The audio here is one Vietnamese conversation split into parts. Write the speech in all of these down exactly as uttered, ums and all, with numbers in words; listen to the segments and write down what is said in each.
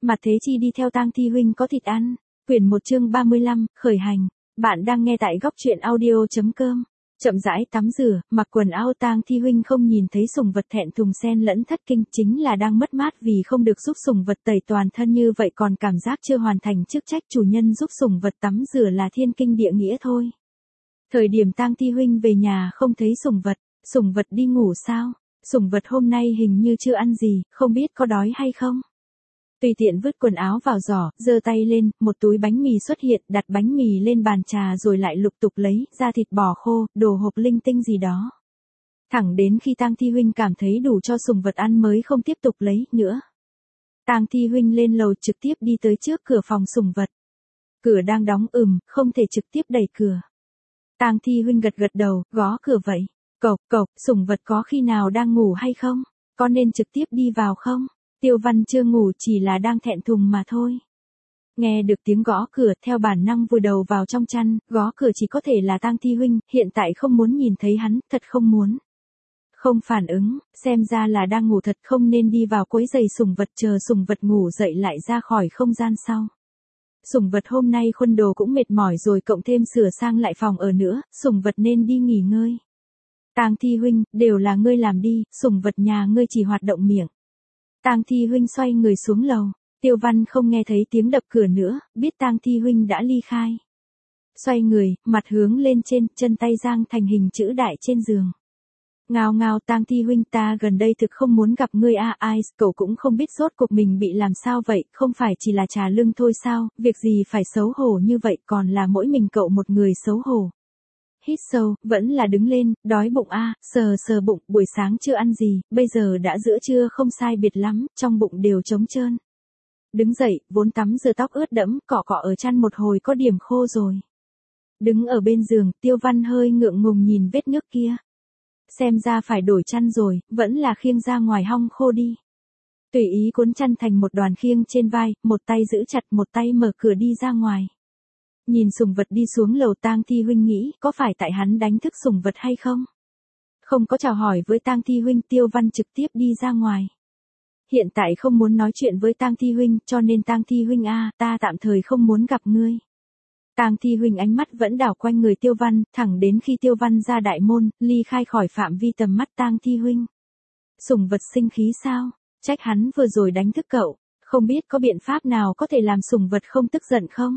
Mặt Thế Chi đi theo Tang Thi huynh có thịt ăn. Quyển một chương ba mươi lăm, khởi hành. Bạn đang nghe tại góc truyện audio chấm com. Chậm rãi tắm rửa, mặc quần áo Tang Thi huynh không nhìn thấy sủng vật thẹn thùng xen lẫn thất kinh, chính là đang mất mát vì không được giúp sủng vật tẩy toàn thân như vậy, còn cảm giác chưa hoàn thành chức trách chủ nhân giúp sủng vật tắm rửa là thiên kinh địa nghĩa thôi. Thời điểm Tang Thi huynh về nhà không thấy sủng vật, sủng vật đi ngủ sao? Sủng vật hôm nay hình như chưa ăn gì, không biết có đói hay không? Tùy tiện vứt quần áo vào giỏ, giơ tay lên, một túi bánh mì xuất hiện, đặt bánh mì lên bàn trà rồi lại lục tục lấy ra thịt bò khô, đồ hộp linh tinh gì đó. Thẳng đến khi Tang Thi huynh cảm thấy đủ cho sủng vật ăn mới không tiếp tục lấy nữa. Tang Thi huynh lên lầu trực tiếp đi tới trước cửa phòng sủng vật. Cửa đang đóng, ừm, không thể trực tiếp đẩy cửa. Tang Thi huynh gật gật đầu, gõ cửa vậy. Cộc cộc, sủng vật có khi nào đang ngủ hay không? Có nên trực tiếp đi vào không? Tiêu Văn chưa ngủ, chỉ là đang thẹn thùng mà thôi. Nghe được tiếng gõ cửa, theo bản năng vùi đầu vào trong chăn, gõ cửa chỉ có thể là Tang Thi huynh, hiện tại không muốn nhìn thấy hắn, thật không muốn. Không phản ứng, xem ra là đang ngủ thật, không nên đi vào quấy rầy sủng vật, chờ sủng vật ngủ dậy lại ra khỏi không gian sau. Sủng vật hôm nay khuân đồ cũng mệt mỏi rồi, cộng thêm sửa sang lại phòng ở nữa, sủng vật nên đi nghỉ ngơi. Tang Thi huynh, đều là ngươi làm đi, sủng vật nhà ngươi chỉ hoạt động miệng. Tang Thi huynh xoay người xuống lầu, Tiêu Văn không nghe thấy tiếng đập cửa nữa, biết Tang Thi huynh đã ly khai. Xoay người, mặt hướng lên trên, chân tay giang thành hình chữ đại trên giường. Ngao ngao, Tang Thi huynh, ta gần đây thực không muốn gặp ngươi a, ai, cậu cũng không biết rốt cuộc mình bị làm sao vậy, không phải chỉ là trà lưng thôi sao, việc gì phải xấu hổ như vậy, còn là mỗi mình cậu một người xấu hổ. Hít sâu, vẫn là đứng lên, đói bụng a, à, sờ sờ bụng, buổi sáng chưa ăn gì, bây giờ đã giữa trưa không sai biệt lắm, trong bụng đều trống trơn. Đứng dậy, vốn tắm rửa tóc ướt đẫm, cọ cọ ở chăn một hồi có điểm khô rồi. Đứng ở bên giường, Tiêu Văn hơi ngượng ngùng nhìn vết nước kia. Xem ra phải đổi chăn rồi, vẫn là khiêng ra ngoài hong khô đi. Tùy ý cuốn chăn thành một đoàn khiêng trên vai, một tay giữ chặt, một tay mở cửa đi ra ngoài. Nhìn sủng vật đi xuống lầu, Tang Thi huynh nghĩ, có phải tại hắn đánh thức sủng vật hay không? Không có chào hỏi với Tang Thi huynh, Tiêu Văn trực tiếp đi ra ngoài. Hiện tại không muốn nói chuyện với Tang Thi huynh, cho nên Tang Thi huynh a, à, ta tạm thời không muốn gặp ngươi. Tang Thi huynh ánh mắt vẫn đảo quanh người Tiêu Văn, thẳng đến khi Tiêu Văn ra đại môn, ly khai khỏi phạm vi tầm mắt Tang Thi huynh. Sủng vật sinh khí sao? Trách hắn vừa rồi đánh thức cậu, không biết có biện pháp nào có thể làm sủng vật không tức giận không?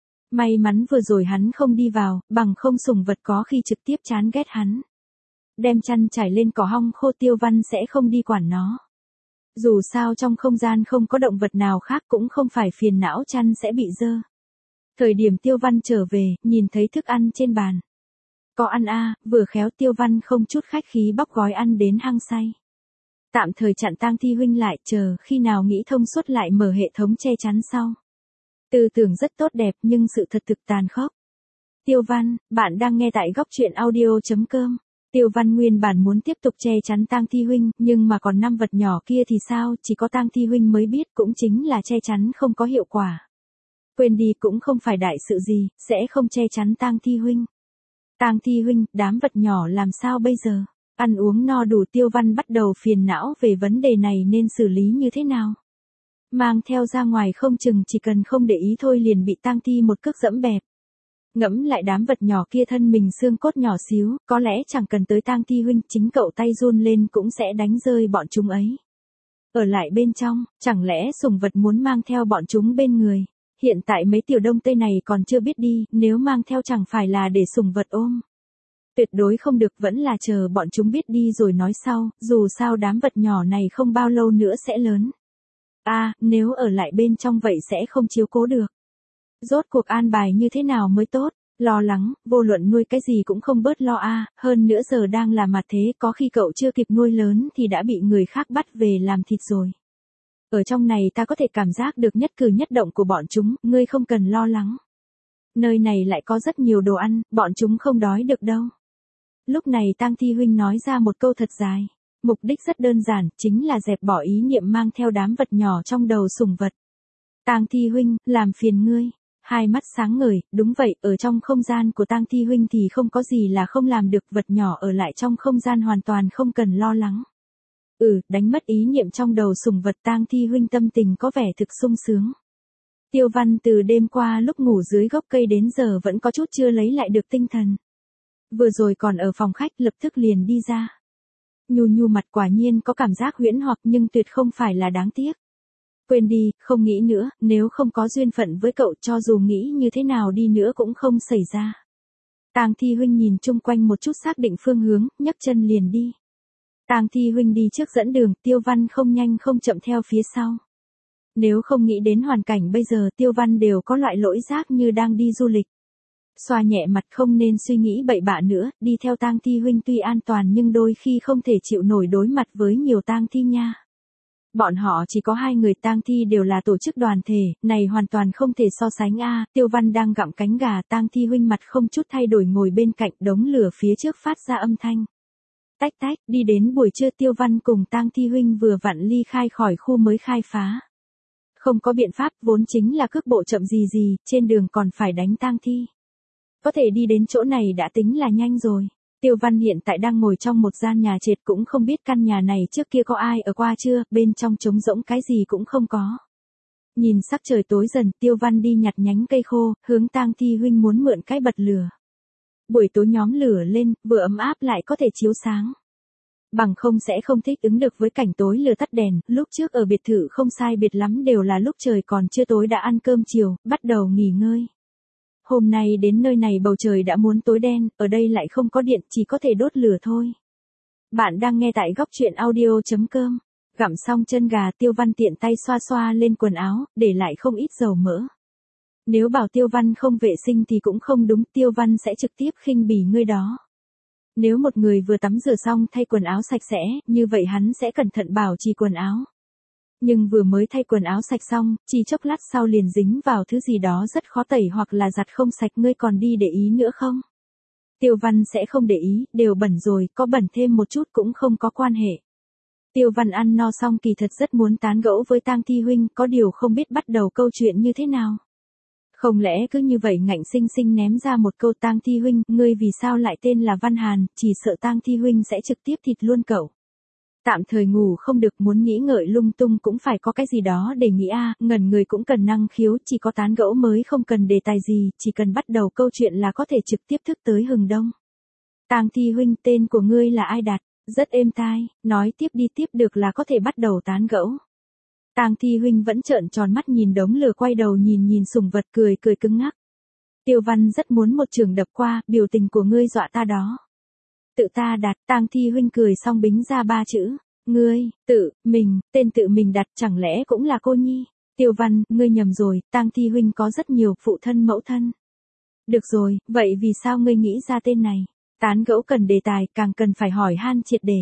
May mắn vừa rồi hắn không đi vào, bằng không sủng vật có khi trực tiếp chán ghét hắn. Đem chăn trải lên cỏ hong khô, Tiêu Văn sẽ không đi quản nó. Dù sao trong không gian không có động vật nào khác, cũng không phải phiền não chăn sẽ bị dơ. Thời điểm Tiêu Văn trở về, nhìn thấy thức ăn trên bàn. Có ăn a, à, vừa khéo Tiêu Văn không chút khách khí bóc gói ăn đến hăng say. Tạm thời chặn Tang Thi huynh lại, chờ khi nào nghĩ thông suốt lại mở hệ thống che chắn sau. Tư tưởng rất tốt đẹp nhưng sự thật thực tàn khốc. Tiêu Văn, bạn đang nghe tại góc truyện audio chấm com. Tiêu Văn nguyên bản muốn tiếp tục che chắn Tang Thi huynh, nhưng mà còn năm vật nhỏ kia thì sao, chỉ có Tang Thi huynh mới biết, cũng chính là che chắn không có hiệu quả. Quên đi, cũng không phải đại sự gì, sẽ không che chắn Tang Thi huynh. Tang Thi huynh, đám vật nhỏ làm sao bây giờ? Ăn uống no đủ, Tiêu Văn bắt đầu phiền não về vấn đề này nên xử lý như thế nào. Mang theo ra ngoài không chừng chỉ cần không để ý thôi liền bị Tang Thi một cước dẫm bẹp. Ngẫm lại đám vật nhỏ kia thân mình xương cốt nhỏ xíu, có lẽ chẳng cần tới Tang Thi huynh, chính cậu tay run lên cũng sẽ đánh rơi bọn chúng ấy. Ở lại bên trong, chẳng lẽ sủng vật muốn mang theo bọn chúng bên người? Hiện tại mấy tiểu đông tây này còn chưa biết đi, nếu mang theo chẳng phải là để sủng vật ôm. Tuyệt đối không được, vẫn là chờ bọn chúng biết đi rồi nói sau, dù sao đám vật nhỏ này không bao lâu nữa sẽ lớn. A, à, nếu ở lại bên trong vậy sẽ không chiếu cố được. Rốt cuộc an bài như thế nào mới tốt? Lo lắng, vô luận nuôi cái gì cũng không bớt lo a, à, hơn nữa giờ đang là mặt thế, có khi cậu chưa kịp nuôi lớn thì đã bị người khác bắt về làm thịt rồi. Ở trong này ta có thể cảm giác được nhất cử nhất động của bọn chúng, ngươi không cần lo lắng. Nơi này lại có rất nhiều đồ ăn, bọn chúng không đói được đâu. Lúc này Tang Thi huynh nói ra một câu thật dài. Mục đích rất đơn giản, chính là dẹp bỏ ý niệm mang theo đám vật nhỏ trong đầu sủng vật. Tang Thi huynh, làm phiền ngươi. Hai mắt sáng ngời, đúng vậy, ở trong không gian của Tang Thi huynh thì không có gì là không làm được, vật nhỏ ở lại trong không gian hoàn toàn không cần lo lắng. Ừ, đánh mất ý niệm trong đầu sùng vật Tang Thi huynh tâm tình có vẻ thực sung sướng. Tiêu Văn từ đêm qua lúc ngủ dưới gốc cây đến giờ vẫn có chút chưa lấy lại được tinh thần. Vừa rồi còn ở phòng khách lập tức liền đi ra. Nhu nhu mặt quả nhiên có cảm giác huyễn hoặc nhưng tuyệt không phải là đáng tiếc. Quên đi, không nghĩ nữa, nếu không có duyên phận với cậu cho dù nghĩ như thế nào đi nữa cũng không xảy ra. Tang Thi huynh nhìn chung quanh một chút xác định phương hướng, nhấc chân liền đi. Tang Thi huynh đi trước dẫn đường, Tiêu Văn không nhanh không chậm theo phía sau. Nếu không nghĩ đến hoàn cảnh bây giờ Tiêu Văn đều có loại lỗi giác như đang đi du lịch. Xoa nhẹ mặt không nên suy nghĩ bậy bạ nữa, đi theo Tang Thi huynh tuy an toàn nhưng đôi khi không thể chịu nổi đối mặt với nhiều tang thi nha. Bọn họ chỉ có hai người tang thi đều là tổ chức đoàn thể, này hoàn toàn không thể so sánh a. Tiêu Văn đang gặm cánh gà, Tang Thi huynh mặt không chút thay đổi ngồi bên cạnh đống lửa phía trước phát ra âm thanh. Tách tách, đi đến buổi trưa Tiêu Văn cùng Tang Thi huynh vừa vặn ly khai khỏi khu mới khai phá. Không có biện pháp, vốn chính là cước bộ chậm gì gì, trên đường còn phải đánh tang thi. Có thể đi đến chỗ này đã tính là nhanh rồi. Tiêu Văn hiện tại đang ngồi trong một gian nhà trệt cũng không biết căn nhà này trước kia có ai ở qua chưa, bên trong trống rỗng cái gì cũng không có. Nhìn sắc trời tối dần, Tiêu Văn đi nhặt nhánh cây khô, hướng Tang Thi huynh muốn mượn cái bật lửa. Buổi tối nhóm lửa lên, vừa ấm áp lại có thể chiếu sáng. Bằng không sẽ không thích ứng được với cảnh tối lửa tắt đèn, lúc trước ở biệt thự không sai biệt lắm đều là lúc trời còn chưa tối đã ăn cơm chiều, bắt đầu nghỉ ngơi. Hôm nay đến nơi này bầu trời đã muốn tối đen, ở đây lại không có điện, chỉ có thể đốt lửa thôi. Bạn đang nghe tại góc truyện audio chấm com. Gặm xong chân gà Tiêu Văn tiện tay xoa xoa lên quần áo, để lại không ít dầu mỡ. Nếu bảo Tiêu Văn không vệ sinh thì cũng không đúng, Tiêu Văn sẽ trực tiếp khinh bỉ ngươi đó. Nếu một người vừa tắm rửa xong thay quần áo sạch sẽ, như vậy hắn sẽ cẩn thận bảo trì quần áo. Nhưng vừa mới thay quần áo sạch xong, chỉ chốc lát sau liền dính vào thứ gì đó rất khó tẩy hoặc là giặt không sạch, ngươi còn đi để ý nữa không? Tiêu Văn sẽ không để ý, đều bẩn rồi, có bẩn thêm một chút cũng không có quan hệ. Tiêu Văn ăn no xong kỳ thật rất muốn tán gẫu với Tang Thi huynh, có điều không biết bắt đầu câu chuyện như thế nào. Không lẽ cứ như vậy ngạnh sinh sinh ném ra một câu Tang Thi huynh, ngươi vì sao lại tên là Văn Hàn, chỉ sợ Tang Thi huynh sẽ trực tiếp thịt luôn cậu. Tạm thời ngủ không được, muốn nghĩ ngợi lung tung cũng phải có cái gì đó để nghĩ a, à, ngẩn người cũng cần năng khiếu, chỉ có tán gẫu mới không cần đề tài gì, chỉ cần bắt đầu câu chuyện là có thể trực tiếp thức tới hừng đông. Tang Thi huynh, tên của ngươi là ai đặt? Rất êm tai, nói tiếp đi tiếp được là có thể bắt đầu tán gẫu. Tang Thi huynh vẫn trợn tròn mắt nhìn đống lửa, quay đầu nhìn nhìn sùng vật cười cười cứng ngắc. Tiêu Văn rất muốn một trường đập qua, biểu tình của ngươi dọa ta đó. Tự ta đặt, Tang Thi huynh cười xong bính ra ba chữ. Ngươi, tự, mình, tên tự mình đặt chẳng lẽ cũng là cô nhi? Tiêu Văn, ngươi nhầm rồi, Tang Thi huynh có rất nhiều phụ thân mẫu thân. Được rồi, vậy vì sao ngươi nghĩ ra tên này? Tán gẫu cần đề tài, càng cần phải hỏi han triệt để.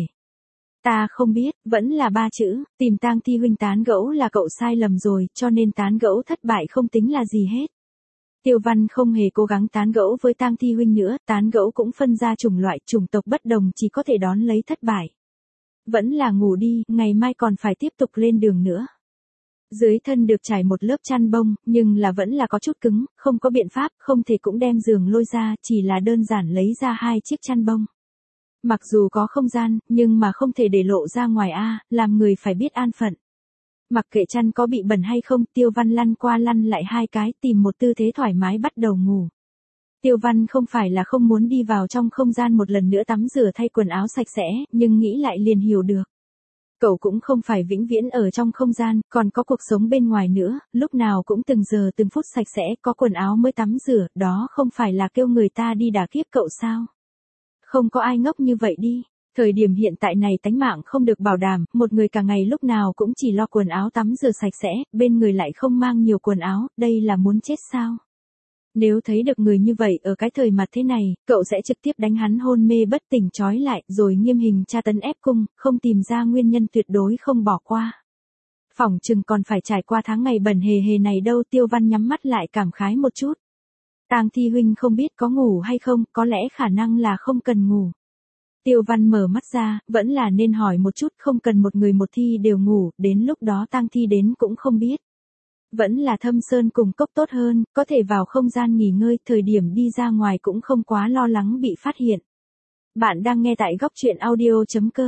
Ta không biết, vẫn là ba chữ, tìm Tang Thi huynh tán gẫu là cậu sai lầm rồi, cho nên tán gẫu thất bại không tính là gì hết. Tiêu Văn không hề cố gắng tán gẫu với Tang Thi huynh nữa, tán gẫu cũng phân ra chủng loại, chủng tộc bất đồng chỉ có thể đón lấy thất bại. Vẫn là ngủ đi, ngày mai còn phải tiếp tục lên đường nữa. Dưới thân được trải một lớp chăn bông, nhưng là vẫn là có chút cứng, không có biện pháp, không thể cũng đem giường lôi ra, chỉ là đơn giản lấy ra hai chiếc chăn bông. Mặc dù có không gian, nhưng mà không thể để lộ ra ngoài a, làm người phải biết an phận. Mặc kệ chăn có bị bẩn hay không, Tiêu Văn lăn qua lăn lại hai cái, tìm một tư thế thoải mái bắt đầu ngủ. Tiêu Văn không phải là không muốn đi vào trong không gian một lần nữa tắm rửa thay quần áo sạch sẽ, nhưng nghĩ lại liền hiểu được. Cậu cũng không phải vĩnh viễn ở trong không gian, còn có cuộc sống bên ngoài nữa, lúc nào cũng từng giờ từng phút sạch sẽ, có quần áo mới tắm rửa, đó không phải là kêu người ta đi đả kiếp cậu sao? Không có ai ngốc như vậy đi. Thời điểm hiện tại này tánh mạng không được bảo đảm, một người cả ngày lúc nào cũng chỉ lo quần áo tắm rửa sạch sẽ, bên người lại không mang nhiều quần áo, đây là muốn chết sao? Nếu thấy được người như vậy ở cái thời mặt thế này, cậu sẽ trực tiếp đánh hắn hôn mê bất tỉnh trói lại, rồi nghiêm hình tra tấn ép cung, không tìm ra nguyên nhân tuyệt đối không bỏ qua. Phỏng chừng còn phải trải qua tháng ngày bẩn hề hề này đâu. Tiêu Văn nhắm mắt lại cảm khái một chút. Tang Thi huynh không biết có ngủ hay không, có lẽ khả năng là không cần ngủ. Tiêu Văn mở mắt ra, vẫn là nên hỏi một chút, không cần một người một thi đều ngủ, đến lúc đó Tang Thi đến cũng không biết. Vẫn là Thâm Sơn cùng cốc tốt hơn, có thể vào không gian nghỉ ngơi, thời điểm đi ra ngoài cũng không quá lo lắng bị phát hiện. Bạn đang nghe tại góc truyện audio chấm com.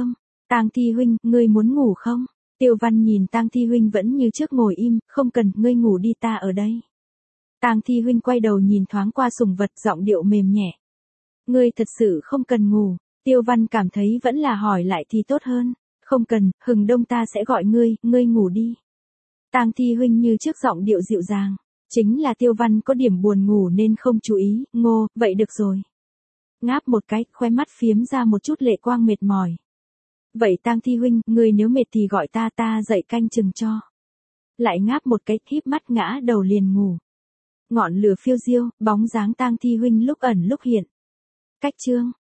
Tang Thi huynh, ngươi muốn ngủ không? Tiêu Văn nhìn Tang Thi huynh vẫn như trước ngồi im, không cần, ngươi ngủ đi ta ở đây. Tang Thi huynh quay đầu nhìn thoáng qua sùng vật, giọng điệu mềm nhẹ. Ngươi thật sự không cần ngủ. Tiêu Văn cảm thấy vẫn là hỏi lại thì tốt hơn. Không cần, hừng đông ta sẽ gọi ngươi, ngươi ngủ đi. Tang Thi huynh như trước giọng điệu dịu dàng. Chính là Tiêu Văn có điểm buồn ngủ nên không chú ý, ngô, vậy được rồi. Ngáp một cái, khoe mắt phiếm ra một chút lệ quang mệt mỏi. Vậy Tang Thi huynh, ngươi nếu mệt thì gọi ta ta dậy canh chừng cho. Lại ngáp một cái, híp mắt ngã đầu liền ngủ. Ngọn lửa phiêu diêu, bóng dáng Tang Thi huynh lúc ẩn lúc hiện. Cách chương